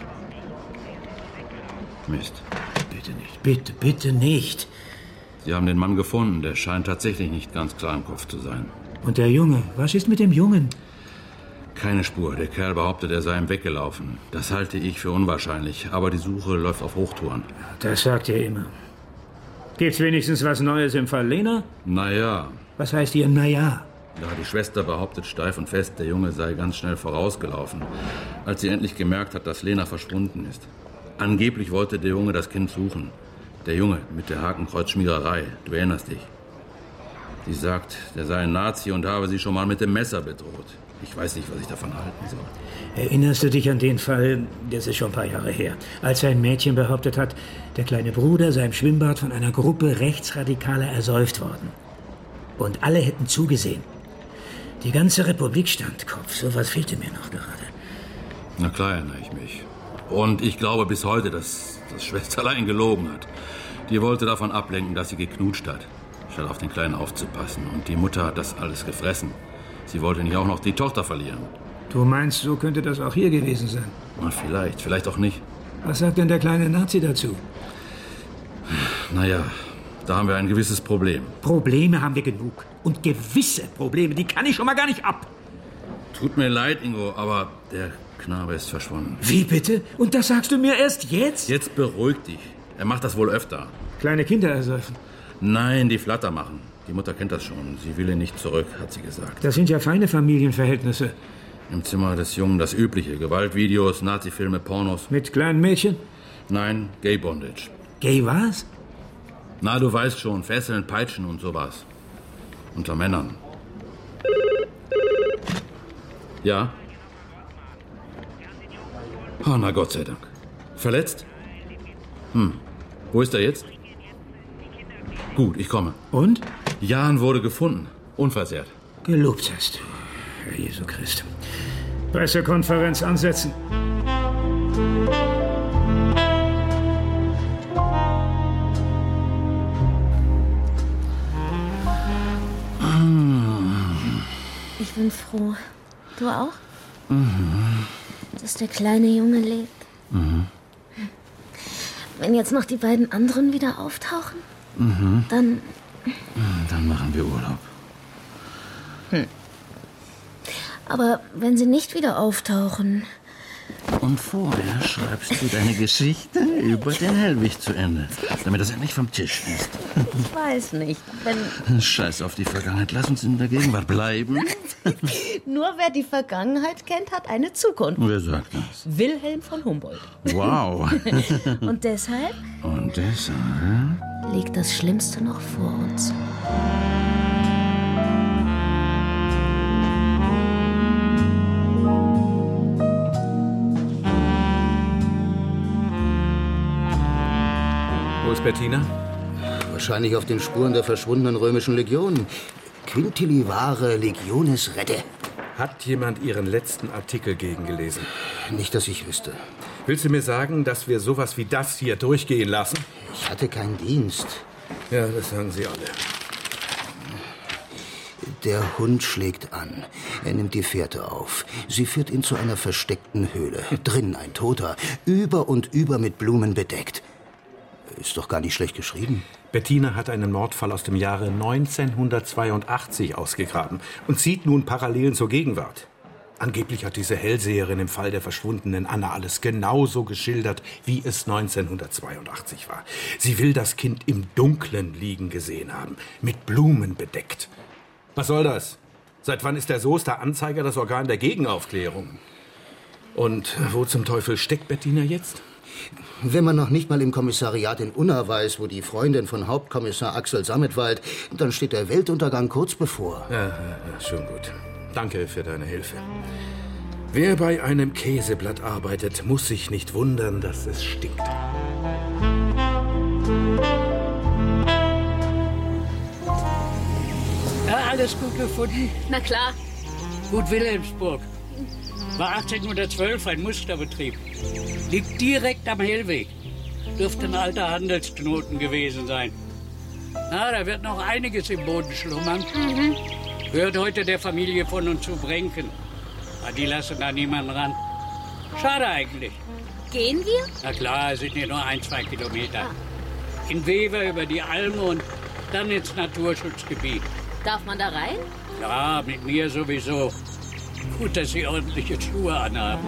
Mist. Bitte nicht, bitte, bitte nicht. Sie haben den Mann gefunden. Der scheint tatsächlich nicht ganz klar im Kopf zu sein. Und der Junge? Was ist mit dem Jungen? Keine Spur. Der Kerl behauptet, er sei ihm weggelaufen. Das halte ich für unwahrscheinlich. Aber die Suche läuft auf Hochtouren. Das sagt ihr immer. Gibt's wenigstens was Neues im Fall Lena? Naja. Was heißt ihr, naja? Ja, die Schwester behauptet steif und fest, der Junge sei ganz schnell vorausgelaufen, als sie endlich gemerkt hat, dass Lena verschwunden ist. Angeblich wollte der Junge das Kind suchen. Der Junge mit der Hakenkreuzschmiererei. Du erinnerst dich. Sie sagt, der sei ein Nazi und habe sie schon mal mit dem Messer bedroht. Ich weiß nicht, was ich davon halten soll. Erinnerst du dich an den Fall, das ist schon ein paar Jahre her, als ein Mädchen behauptet hat, der kleine Bruder sei im Schwimmbad von einer Gruppe Rechtsradikaler ersäuft worden. Und alle hätten zugesehen. Die ganze Republik stand Kopf. So was fehlte mir noch gerade. Na klar erinnere ich mich. Und ich glaube bis heute, dass das Schwesterlein gelogen hat. Die wollte davon ablenken, dass sie geknutscht hat, statt auf den Kleinen aufzupassen. Und die Mutter hat das alles gefressen. Sie wollte nicht auch noch die Tochter verlieren. Du meinst, so könnte das auch hier gewesen sein? Na, vielleicht, vielleicht auch nicht. Was sagt denn der kleine Nazi dazu? Naja, da haben wir ein gewisses Problem. Probleme haben wir genug. Und gewisse Probleme, die kann ich schon mal gar nicht ab. Tut mir leid, Ingo, aber der Knabe ist verschwunden. Wie bitte? Und das sagst du mir erst jetzt? Jetzt beruhig dich. Er macht das wohl öfter. Kleine Kinder ersäufen? Nein, die Flatter machen. Die Mutter kennt das schon. Sie will ihn nicht zurück, hat sie gesagt. Das sind ja feine Familienverhältnisse. Im Zimmer des Jungen das Übliche. Gewaltvideos, Nazi-Filme, Pornos. Mit kleinen Mädchen? Nein, Gay Bondage. Gay was? Na, du weißt schon. Fesseln, Peitschen und sowas. Unter Männern. Ja? Oh, na Gott sei Dank. Verletzt? Hm. Wo ist er jetzt? Gut, ich komme. Und? Jan wurde gefunden. Unversehrt. Gelobt seist du, Herr Jesu Christ. Pressekonferenz ansetzen. Ich bin froh. Du auch? Mhm. Dass der kleine Junge lebt. Mhm. Wenn jetzt noch die beiden anderen wieder auftauchen, Mhm. dann... Dann machen wir Urlaub. Hm. Aber wenn sie nicht wieder auftauchen... Und vorher schreibst du deine Geschichte über den Hellwig zu Ende, damit das endlich vom Tisch ist. Ich weiß nicht, wenn... Scheiß auf die Vergangenheit, lass uns in der Gegenwart bleiben. Nur wer die Vergangenheit kennt, hat eine Zukunft. Wer sagt das? Wilhelm von Humboldt. Wow. Und deshalb... Und deshalb... liegt das Schlimmste noch vor uns. Wo ist Bettina? Wahrscheinlich auf den Spuren der verschwundenen römischen Legion. Quintilivare Legiones Rede. Hat jemand Ihren letzten Artikel gegengelesen? Nicht, dass ich wüsste. Willst du mir sagen, dass wir sowas wie das hier durchgehen lassen? Ich hatte keinen Dienst. Ja, das sagen Sie alle. Der Hund schlägt an. Er nimmt die Fährte auf. Sie führt ihn zu einer versteckten Höhle. Drin ein Toter, über und über mit Blumen bedeckt. Ist doch gar nicht schlecht geschrieben. Bettina hat einen Mordfall aus dem Jahre neunzehnhundertzweiundachtzig ausgegraben und zieht nun Parallelen zur Gegenwart. Angeblich hat diese Hellseherin im Fall der verschwundenen Anna alles genauso geschildert, wie es neunzehnhundertzweiundachtzig war. Sie will das Kind im Dunkeln liegen gesehen haben, mit Blumen bedeckt. Was soll das? Seit wann ist der Soester der Anzeiger das Organ der Gegenaufklärung? Und wo zum Teufel steckt Bettina jetzt? Wenn man noch nicht mal im Kommissariat in Unna weiß, wo die Freundin von Hauptkommissar Axel Sammet weilt, dann steht der Weltuntergang kurz bevor. Ja, ja, ja, schon gut. Danke für deine Hilfe. Wer bei einem Käseblatt arbeitet, muss sich nicht wundern, dass es stinkt. Ja, alles gut gefunden? Na klar. Gut Wilhelmsburg. War achtzehnhundertzwölf ein Musterbetrieb. Liegt direkt am Hellweg. Dürfte ein alter Handelsknoten gewesen sein. Na, da wird noch einiges im Boden schlummern. Mhm. Gehört heute der Familie von und zu Brenken. Aber die lassen da niemanden ran. Schade eigentlich. Gehen wir? Na klar, es sind hier nur ein, zwei Kilometer. In Wever über die Alme und dann ins Naturschutzgebiet. Darf man da rein? Ja, mit mir sowieso. Gut, dass Sie ordentliche Schuhe anhaben.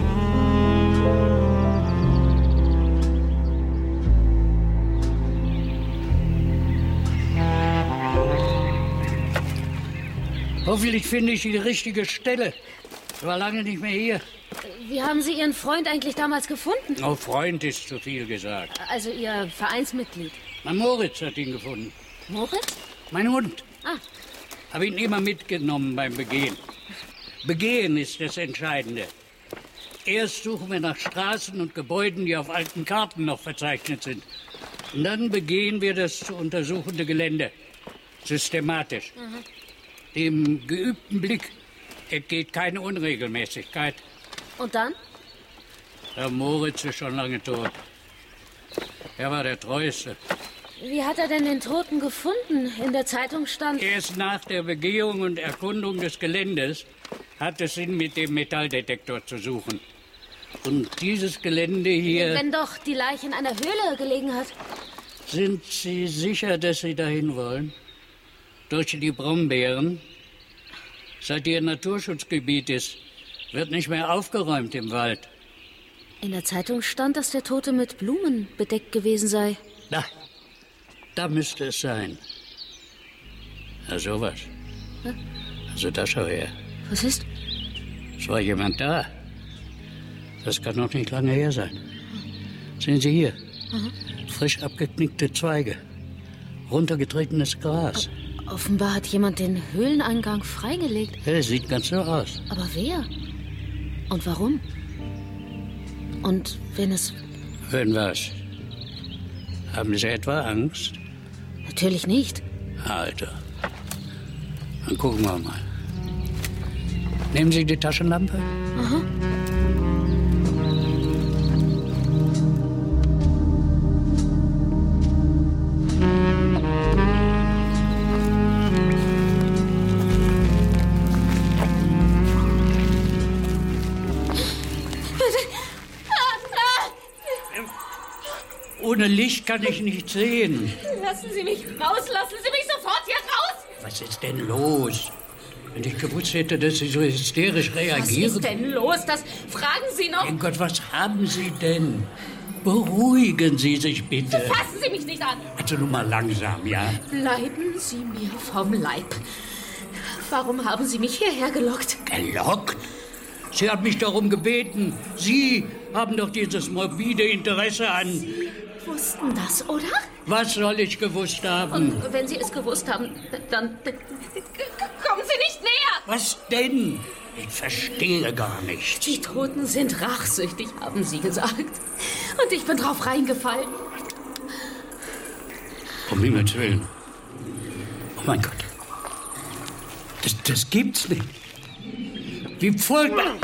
Hoffentlich finde ich die richtige Stelle. Ich war lange nicht mehr hier. Wie haben Sie Ihren Freund eigentlich damals gefunden? Oh, Freund ist zu viel gesagt. Also Ihr Vereinsmitglied. Mein Moritz hat ihn gefunden. Moritz? Mein Hund. Ah. Habe ihn immer mitgenommen beim Begehen. Begehen ist das Entscheidende. Erst suchen wir nach Straßen und Gebäuden, die auf alten Karten noch verzeichnet sind. Und dann begehen wir das zu untersuchende Gelände. Systematisch. Mhm. Dem geübten Blick entgeht keine Unregelmäßigkeit. Und dann? Der Moritz ist schon lange tot. Er war der Treueste. Wie hat er denn den Toten gefunden? In der Zeitung stand... Erst nach der Begehung und Erkundung des Geländes hat es Sinn, mit dem Metalldetektor zu suchen. Und dieses Gelände hier... Wenn doch die Leiche in einer Höhle gelegen hat. Sind Sie sicher, dass Sie dahin wollen? Durch die Brombeeren? Seit hier ein Naturschutzgebiet ist, wird nicht mehr aufgeräumt im Wald. In der Zeitung stand, dass der Tote mit Blumen bedeckt gewesen sei. Na, da müsste es sein. Na, sowas. Ja? Also da schau her. Was ist? Es war jemand da. Das kann noch nicht lange her sein. Sehen Sie hier. Mhm. Frisch abgeknickte Zweige. Runtergetretenes Gras. Offenbar hat jemand den Höhleneingang freigelegt. Ja, sieht ganz so aus. Aber wer? Und warum? Und wenn es... Wenn was? Haben Sie etwa Angst? Natürlich nicht. Alter. Dann gucken wir mal. Nehmen Sie die Taschenlampe? Aha. Ohne Licht kann ich nicht sehen. Lassen Sie mich raus! Lassen Sie mich sofort hier raus! Was ist denn los? Wenn ich gewusst hätte, dass Sie so hysterisch reagieren... Was ist denn los? Das fragen Sie noch. Mein Gott, was haben Sie denn? Beruhigen Sie sich bitte. Fassen Sie mich nicht an. Also nun mal langsam, ja? Bleiben Sie mir vom Leib. Warum haben Sie mich hierher gelockt? Gelockt? Sie hat mich darum gebeten. Sie haben doch dieses morbide Interesse an... Sie wussten das, oder? Was soll ich gewusst haben? Und wenn Sie es gewusst haben, dann kommen Sie nicht näher. Was denn? Ich verstehe gar nicht. Die Toten sind rachsüchtig, haben Sie gesagt. Und ich bin drauf reingefallen. Um Himmels Willen. Oh mein Gott. Das, das gibt's nicht. Wie furchtbar.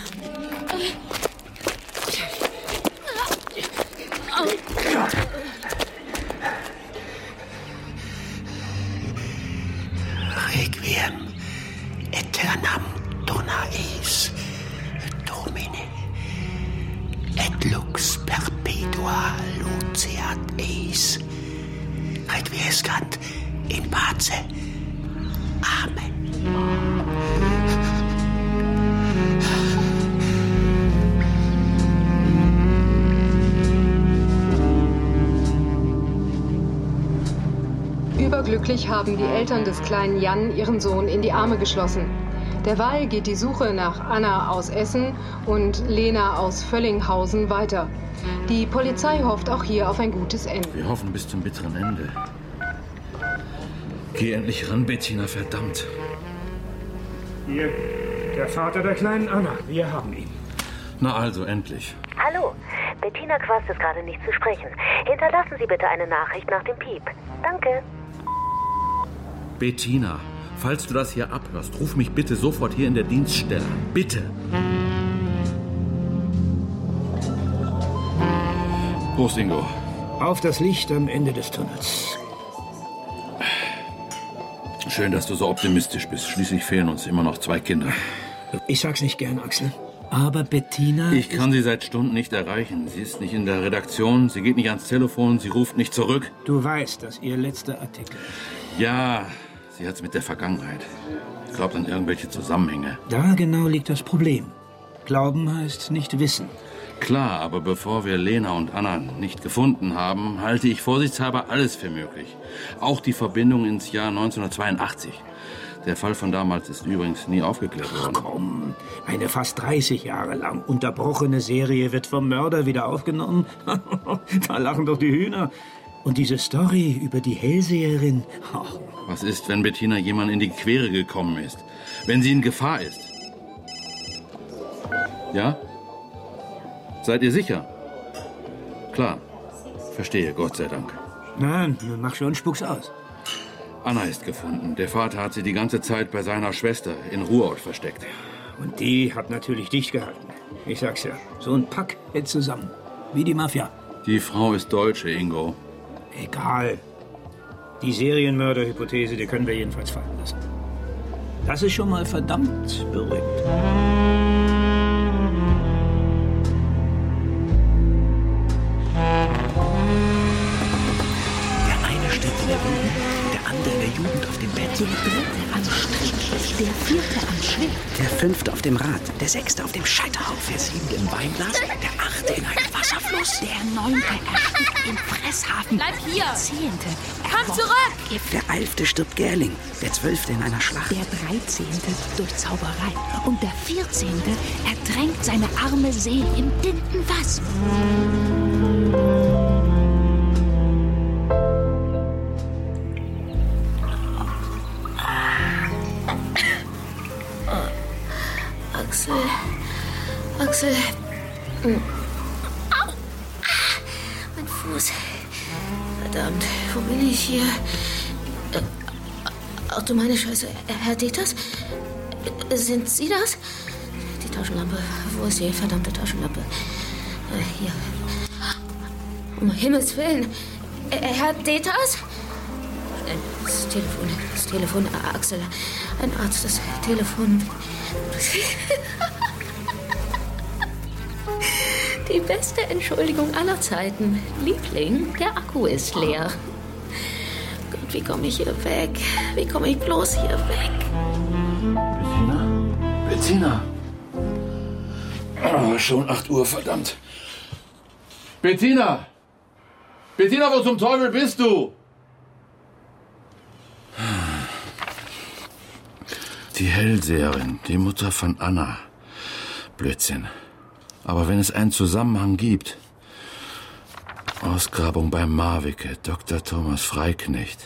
Requiem aeternam dona eis, Domine, et lux perpetua luceat eis, requiescat in pace. Amen. Überglücklich haben die Eltern des kleinen Jan ihren Sohn in die Arme geschlossen. Derweil geht die Suche nach Anna aus Essen und Lena aus Völlinghausen weiter. Die Polizei hofft auch hier auf ein gutes Ende. Wir hoffen bis zum bitteren Ende. Geh endlich ran, Bettina, verdammt. Hier, der Vater der kleinen Anna. Wir haben ihn. Na also, endlich. Hallo, Bettina Quast ist gerade nicht zu sprechen. Hinterlassen Sie bitte eine Nachricht nach dem Piep. Danke. Bettina, falls du das hier abhörst, ruf mich bitte sofort hier in der Dienststelle an. Bitte. Prost, Ingo. Auf das Licht am Ende des Tunnels. Schön, dass du so optimistisch bist. Schließlich fehlen uns immer noch zwei Kinder. Ich sag's nicht gern, Axel. Aber Bettina... Ich kann sie seit Stunden nicht erreichen. Sie ist nicht in der Redaktion, sie geht nicht ans Telefon, sie ruft nicht zurück. Du weißt, dass ihr letzter Artikel... Ja, sie hat's mit der Vergangenheit. Glaubt an irgendwelche Zusammenhänge. Da genau liegt das Problem. Glauben heißt nicht wissen. Klar, aber bevor wir Lena und Anna nicht gefunden haben, halte ich vorsichtshalber alles für möglich. Auch die Verbindung ins Jahr neunzehnhundertzweiundachtzig. Der Fall von damals ist übrigens nie aufgeklärt worden. Ach komm, eine fast dreißig Jahre lang unterbrochene Serie wird vom Mörder wieder aufgenommen. Da lachen doch die Hühner. Und diese Story über die Hellseherin... Oh. Was ist, wenn Bettina jemand in die Quere gekommen ist? Wenn sie in Gefahr ist? Ja? Seid ihr sicher? Klar. Verstehe, Gott sei Dank. Nein, mach schon, spuck's aus. Anna ist gefunden. Der Vater hat sie die ganze Zeit bei seiner Schwester in Ruhrort versteckt. Und die hat natürlich dicht gehalten. Ich sag's ja, so ein Pack hält zusammen. Wie die Mafia. Die Frau ist Deutsche, Ingo. Egal. Die Serienmörderhypothese, die können wir jedenfalls fallen lassen. Das ist schon mal verdammt beruhigend. Jugend auf dem Bett. Der dritte am Strick, der vierte am Schwert, Der fünfte auf dem Rad. Der sechste auf dem Scheiterhaufen. Der siebente im Weinglas. Der achte in einem Wasserfluss. der neunte erstickt im Fresshafen. Bleib hier! Der zehnte Komm zurück! Der elfte stirbt Gerling. Der zwölfte in einer Schlacht. Der dreizehnte durch Zauberei. Und der vierzehnte ertränkt seine arme Seele im Tintenfass. Axel. Axel. Au! Mein Fuß. Verdammt, wo bin ich hier? Äh, Ach du meine Scheiße. Herr Deters? Sind Sie das? Die Taschenlampe. Wo ist die verdammte Taschenlampe? Äh, hier. Um Himmels Willen. Äh, Herr Deters? Das Telefon. Das Telefon. Axel. Ein Arzt. Das Telefon. Die beste Entschuldigung aller Zeiten. Liebling, der Akku ist leer. Gott, wie komme ich hier weg? Wie komme ich bloß hier weg? Bettina? Bettina? Oh, schon acht Uhr, verdammt. Bettina! Bettina, wo zum Teufel bist du? Die Hellseherin, die Mutter von Anna. Blödsinn. Aber wenn es einen Zusammenhang gibt. Ausgrabung bei Marwicke, Doktor Thomas Freiknecht.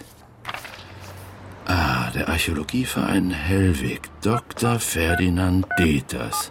Ah, der Archäologieverein Hellwig, Doktor Ferdinand Deters.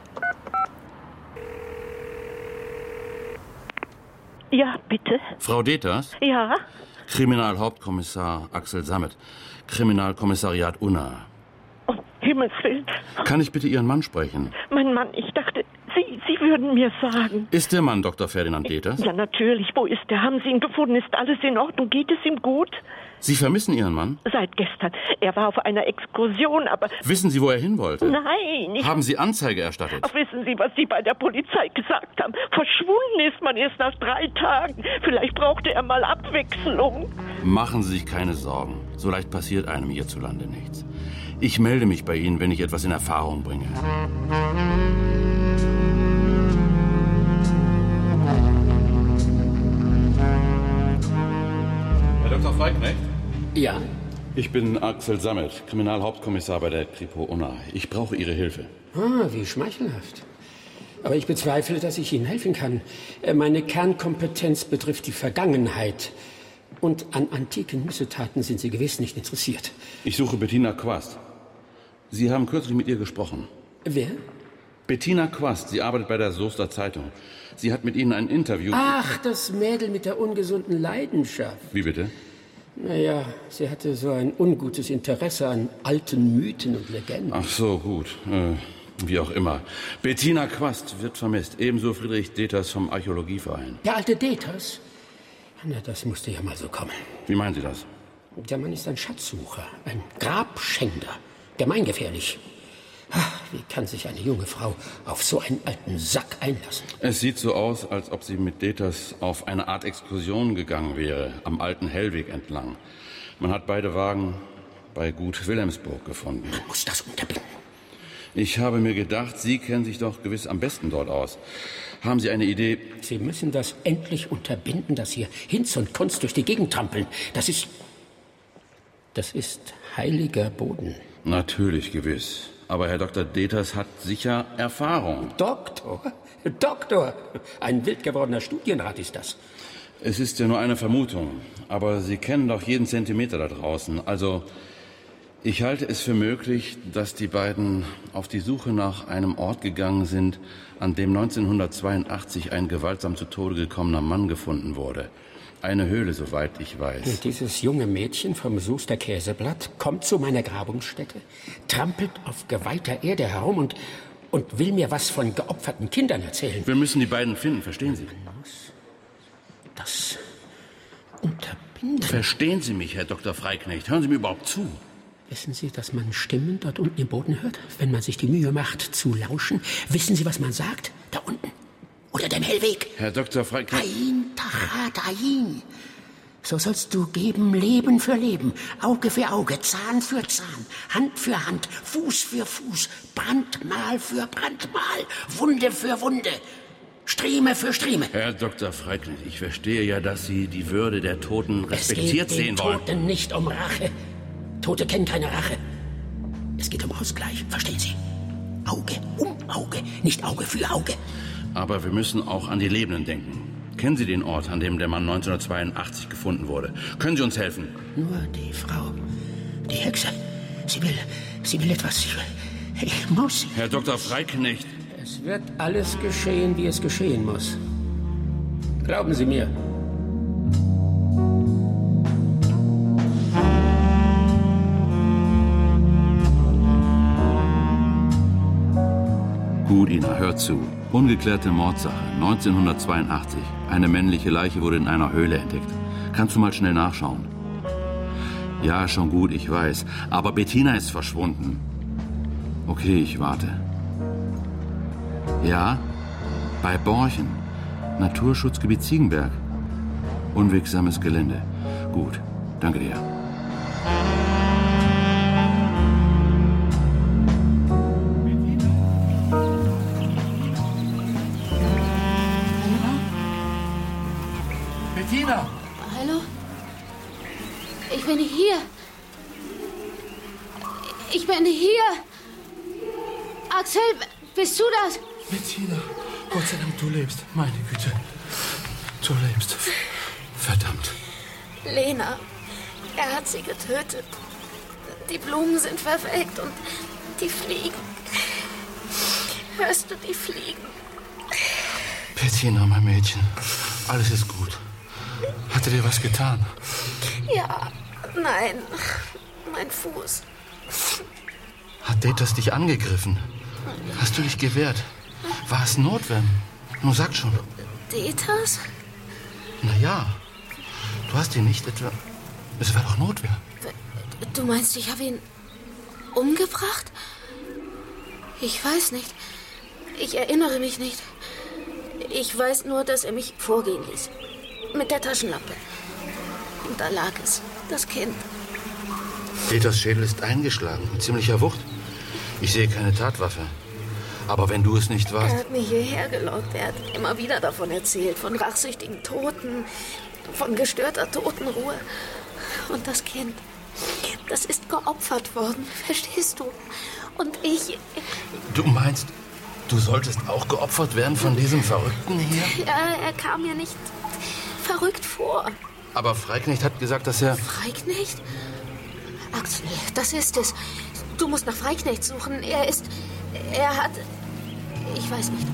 Ja, bitte. Frau Deters? Ja? Kriminalhauptkommissar Axel Sammet, Kriminalkommissariat Unna. Um Himmels Willen. Kann ich bitte Ihren Mann sprechen? Mein Mann, ich dachte, Sie, Sie würden mir sagen. Ist der Mann Doktor Ferdinand Deters? Ja, natürlich. Wo ist er? Haben Sie ihn gefunden? Ist alles in Ordnung? Geht es ihm gut? Sie vermissen Ihren Mann? Seit gestern. Er war auf einer Exkursion, aber... Wissen Sie, wo er hin wollte? Nein. Ich... Haben Sie Anzeige erstattet? Ach, wissen Sie, was Sie bei der Polizei gesagt haben? Verschwunden ist man erst nach drei Tagen. Vielleicht brauchte er mal Abwechslung. Machen Sie sich keine Sorgen. So leicht passiert einem hierzulande nichts. Ich melde mich bei Ihnen, wenn ich etwas in Erfahrung bringe. Herr Doktor Freiknecht? Ja? Ich bin Axel Sammet, Kriminalhauptkommissar bei der Kripo Unna. Ich brauche Ihre Hilfe. Ah, wie schmeichelhaft. Aber ich bezweifle, dass ich Ihnen helfen kann. Meine Kernkompetenz betrifft die Vergangenheit. Und an antiken Missetaten sind Sie gewiss nicht interessiert. Ich suche Bettina Quast. Sie haben kürzlich mit ihr gesprochen. Wer? Bettina Quast. Sie arbeitet bei der Soester Zeitung. Sie hat mit Ihnen ein Interview... Ach, das Mädel mit der ungesunden Leidenschaft. Wie bitte? Naja, sie hatte so ein ungutes Interesse an alten Mythen und Legenden. Ach so, gut. Äh, wie auch immer. Bettina Quast wird vermisst. Ebenso Friedrich Deters vom Archäologieverein. Der alte Deters? Na, das musste ja mal so kommen. Wie meinen Sie das? Der Mann ist ein Schatzsucher, ein Grabschänder. Gemeingefährlich. Ach, wie kann sich eine junge Frau auf so einen alten Sack einlassen? Es sieht so aus, als ob sie mit Deters auf eine Art Exkursion gegangen wäre, am alten Hellweg entlang. Man hat beide Wagen bei Gut Wilhelmsburg gefunden. Man muss das unterbinden. Ich habe mir gedacht, Sie kennen sich doch gewiss am besten dort aus. Haben Sie eine Idee? Sie müssen das endlich unterbinden, dass hier Hinz und Kunst durch die Gegend trampeln. Das ist... Das ist heiliger Boden. Natürlich, gewiss. Aber Herr Doktor Deters hat sicher Erfahrung. Doktor? Doktor? Ein wild gewordener Studienrat ist das. Es ist ja nur eine Vermutung. Aber Sie kennen doch jeden Zentimeter da draußen. Also, ich halte es für möglich, dass die beiden auf die Suche nach einem Ort gegangen sind, an dem neunzehnhundertzweiundachtzig ein gewaltsam zu Tode gekommener Mann gefunden wurde. Eine Höhle, soweit ich weiß. Und dieses junge Mädchen vom Soester Käseblatt kommt zu meiner Grabungsstätte, trampelt auf geweihter Erde herum und, und will mir was von geopferten Kindern erzählen. Wir müssen die beiden finden, verstehen Sie? Das unterbinden. Verstehen Sie mich, Herr Doktor Freiknecht? Hören Sie mir überhaupt zu? Wissen Sie, dass man Stimmen dort unten im Boden hört, wenn man sich die Mühe macht zu lauschen? Wissen Sie, was man sagt? Da unten. Oder dem Hellweg. Herr Doktor Freiknecht. Ain, Tachat, Ain. So sollst du geben, Leben für Leben, Auge für Auge, Zahn für Zahn, Hand für Hand, Fuß für Fuß, Brandmal für Brandmal, Wunde für Wunde, Strieme für Strieme. Herr Doktor Freiknecht, ich verstehe ja, dass Sie die Würde der Toten respektiert sehen wollen. Es geht den Toten nicht um Rache. Tote kennen keine Rache. Es geht um Ausgleich, verstehen Sie? Auge um Auge, nicht Auge für Auge. Aber wir müssen auch an die Lebenden denken. Kennen Sie den Ort, an dem der Mann neunzehnhundertzweiundachtzig gefunden wurde? Können Sie uns helfen? Nur die Frau, die Hexe. Sie will, sie will etwas. Ich, ich muss. Herr Doktor Freiknecht. Es wird alles geschehen, wie es geschehen muss. Glauben Sie mir. Gut, Ina, hör zu. Ungeklärte Mordsache, neunzehnhundertzweiundachtzig. Eine männliche Leiche wurde in einer Höhle entdeckt. Kannst du mal schnell nachschauen? Ja, schon gut, ich weiß. Aber Bettina ist verschwunden. Okay, ich warte. Ja, bei Borchen. Naturschutzgebiet Ziegenberg. Unwegsames Gelände. Gut, danke dir. Bettina! Hallo? Ich bin hier. Ich bin hier. Axel, bist du das? Bettina, Gott sei Dank, du lebst. Meine Güte. Du lebst. Verdammt. Lena, er hat sie getötet. Die Blumen sind verwelkt und die Fliegen. Hörst du die Fliegen? Bettina, mein Mädchen, alles ist gut. Hat er dir was getan? Ja, nein, mein Fuß. Hat Deters dich angegriffen? Hast du dich gewehrt? War es Notwehr? Nun sag schon. Deters? Na ja, du hast ihn nicht etwa... Es war doch Notwehr. Du meinst, ich habe ihn umgebracht? Ich weiß nicht. Ich erinnere mich nicht. Ich weiß nur, dass er mich vorgehen ließ. Mit der Taschenlampe. Und da lag es, das Kind. Deters Schädel ist eingeschlagen, mit ziemlicher Wucht. Ich sehe keine Tatwaffe. Aber wenn du es nicht warst... Er hat mich hierher gelockt. Er hat immer wieder davon erzählt. Von rachsüchtigen Toten, von gestörter Totenruhe. Und das Kind. Das ist geopfert worden, verstehst du? Und ich... Du meinst, du solltest auch geopfert werden von diesem Verrückten hier? Ja, er kam mir nicht verrückt vor. Aber Freiknecht hat gesagt, dass er... Freiknecht? Axel, das ist es. Du musst nach Freiknecht suchen. Er ist... Er hat... Ich weiß nicht.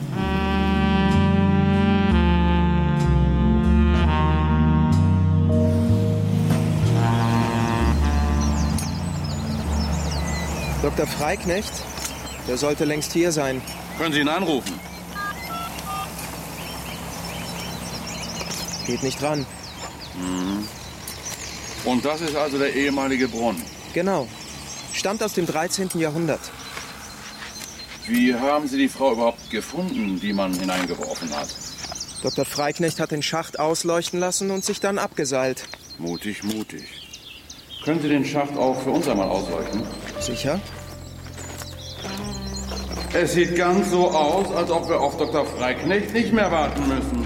Doktor Freiknecht? Der sollte längst hier sein. Können Sie ihn anrufen? Geht nicht ran. Mhm. Und das ist also der ehemalige Brunnen? Genau. Stammt aus dem dreizehnten Jahrhundert. Wie haben Sie die Frau überhaupt gefunden, die man hineingeworfen hat? Doktor Freiknecht hat den Schacht ausleuchten lassen und sich dann abgeseilt. Mutig, mutig. Können Sie den Schacht auch für uns einmal ausleuchten? Sicher. Es sieht ganz so aus, als ob wir auf Doktor Freiknecht nicht mehr warten müssen.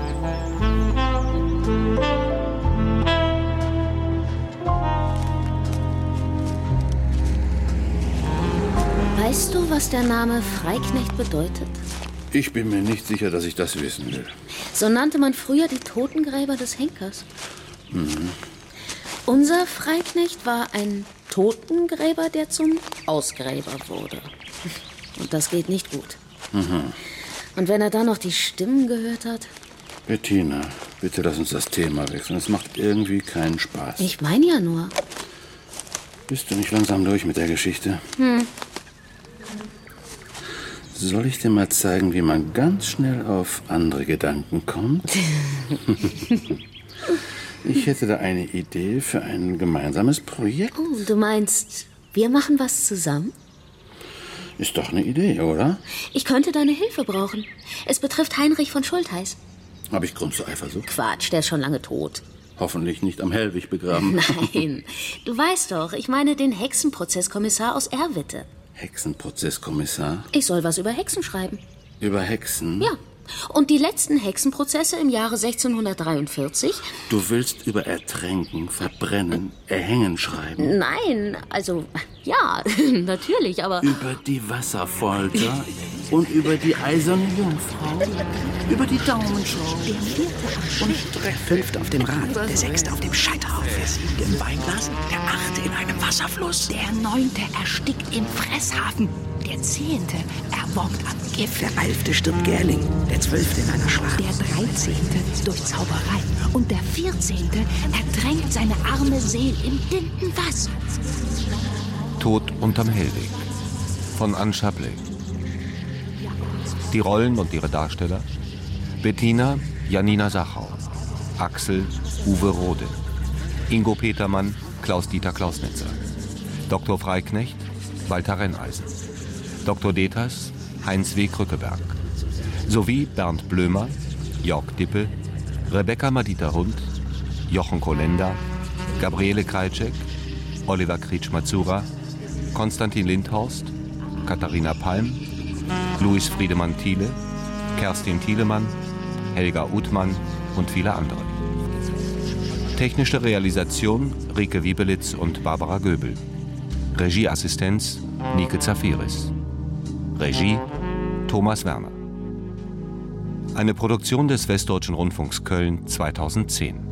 Weißt du, was der Name Freiknecht bedeutet? Ich bin mir nicht sicher, dass ich das wissen will. So nannte man früher die Totengräber des Henkers. Mhm. Unser Freiknecht war ein Totengräber, der zum Ausgräber wurde. Und das geht nicht gut. Mhm. Und wenn er dann noch die Stimmen gehört hat? Bettina, bitte lass uns das Thema wechseln. Es macht irgendwie keinen Spaß. Ich meine ja nur. Bist du nicht langsam durch mit der Geschichte? Hm. Soll ich dir mal zeigen, wie man ganz schnell auf andere Gedanken kommt? Ich hätte da eine Idee für ein gemeinsames Projekt. Oh, du meinst, wir machen was zusammen? Ist doch eine Idee, oder? Ich könnte deine Hilfe brauchen. Es betrifft Heinrich von Schultheiß. Habe ich Grund zur Eifersucht? Quatsch, der ist schon lange tot. Hoffentlich nicht am Hellwig begraben. Nein, du weißt doch, ich meine den Hexenprozesskommissar aus Erwitte. Hexenprozesskommissar? Ich soll was über Hexen schreiben. Über Hexen? Ja. Und die letzten Hexenprozesse im Jahre sechzehnhundertdreiundvierzig? Du willst über Ertränken, Verbrennen, Erhängen schreiben? Nein, also, ja, natürlich, aber... Über die Wasserfolter und über die eiserne Jungfrau, über die Daumenschau. Der vierte und der fünfte auf dem Rad, der sechste auf dem Scheiterhaufen, der siebte im Weinglas, der achte in einem Wasserfluss, der neunte erstickt im Fresshafen, der zehnte erwürgt am Gift, der elfte stirbt Gerling, der zwölfte in einer Schlacht, der dreizehnte durch Zauberei und der vierzehnte ertränkt seine arme Seele im dicken Wasser. Tod unterm Hellweg von Anne Chablé. Die Rollen und ihre Darsteller: Bettina, Janina Sachau, Axel, Uwe Rode, Ingo Petermann, Klaus-Dieter Klausnitzer, Doktor Freiknecht, Walter Renneisen, Doktor Detas, Heinz W. Krückeberg, sowie Bernd Blömer, Jörg Dippel, Rebecca Madita Hund, Jochen Kolenda, Gabriele Krajcek, Oliver Kretsch-Mazura, Konstantin Lindhorst, Katharina Palm, Louis Friedemann Thiele, Kerstin Thielemann, Helga Uthmann und viele andere. Technische Realisation Rike Wiebelitz und Barbara Göbel. Regieassistenz Nike Zafiris. Regie Thomas Werner. Eine Produktion des Westdeutschen Rundfunks Köln zweitausendzehn.